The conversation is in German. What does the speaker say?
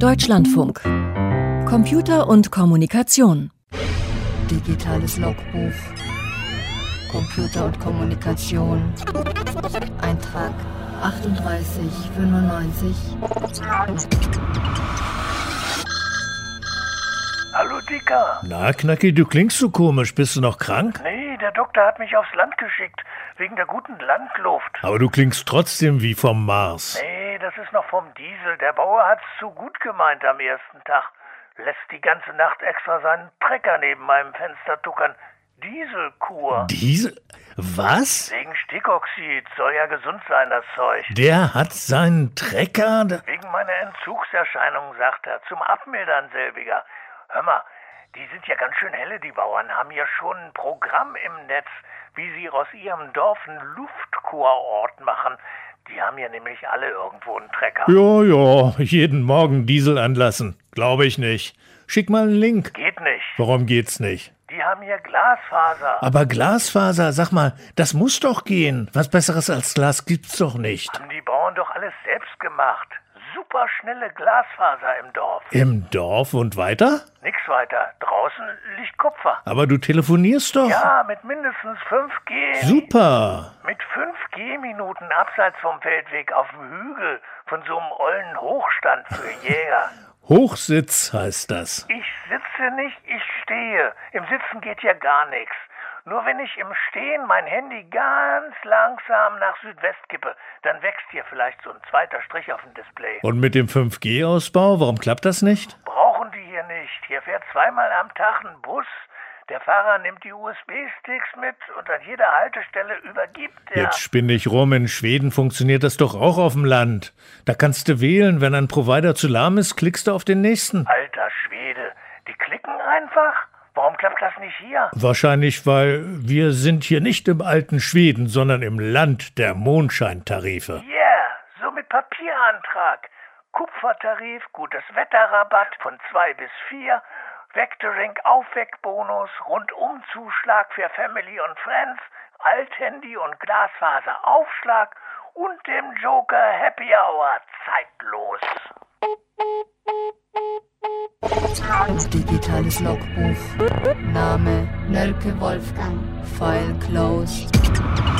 Deutschlandfunk. Computer und Kommunikation. Digitales Logbuch. Computer und Kommunikation. Eintrag 3895. Hallo Dicker. Na, Knacki, du klingst so komisch. Bist du noch krank? Nee, der Doktor hat mich aufs Land geschickt, wegen der guten Landluft. Aber du klingst trotzdem wie vom Mars. Nee, das ist noch vom Diesel. Der Bauer hat's zu gut gemeint am ersten Tag. Lässt die ganze Nacht extra seinen Trecker neben meinem Fenster tuckern. Dieselkur. Diesel? Was? Wegen Stickoxid. Soll ja gesund sein, das Zeug. Der hat seinen Trecker? Wegen meiner Entzugserscheinungen, sagt er. Zum Abmildern selbiger. Hör mal, die sind ja ganz schön helle, die Bauern. Haben ja schon ein Programm im Netz, wie sie aus ihrem Dorf einen Luftkurort machen. Die haben ja nämlich alle irgendwo einen Trecker. Ja, jeden Morgen Diesel anlassen. Glaube ich nicht. Schick mal einen Link. Geht nicht. Warum geht's nicht? Die haben hier Glasfaser. Aber Glasfaser, sag mal, das muss doch gehen. Was Besseres als Glas gibt's doch nicht. Haben die Bauern doch alles selbst gemacht. Super schnelle Glasfaser im Dorf. Im Dorf und weiter? Nix weiter. Draußen liegt Kupfer. Aber du telefonierst doch. Ja, mit mindestens 5G. Super. Mit 5G-Minuten abseits vom Feldweg auf dem Hügel von so einem ollen Hochstand für Jäger. Hochsitz heißt das. Ich sitze nicht, ich stehe. Im Sitzen geht ja gar nichts. Nur wenn ich im Stehen mein Handy ganz langsam nach Südwest kippe, dann wächst hier vielleicht so ein zweiter Strich auf dem Display. Und mit dem 5G-Ausbau, warum klappt das nicht? Brauchen die hier nicht. Hier fährt zweimal am Tag ein Bus. Der Fahrer nimmt die USB-Sticks mit und an jeder Haltestelle übergibt er. Jetzt spinne ich rum. In Schweden funktioniert das doch auch auf dem Land. Da kannst du wählen. Wenn ein Provider zu lahm ist, klickst du auf den nächsten. Alter Schwede, die klicken einfach? Warum klappt das nicht hier? Wahrscheinlich, weil wir sind hier nicht im alten Schweden, sondern im Land der Mondscheintarife. Yeah, so mit Papierantrag. Kupfertarif, gutes Wetterrabatt von 2 bis 4, Vectoring Aufweckbonus, Rundumzuschlag für Family und Friends, Althandy und Glasfaser Aufschlag und dem Joker Happy Hour zeitlos. Digitales Logbuch. Name Nölke Wolfgang. File closed.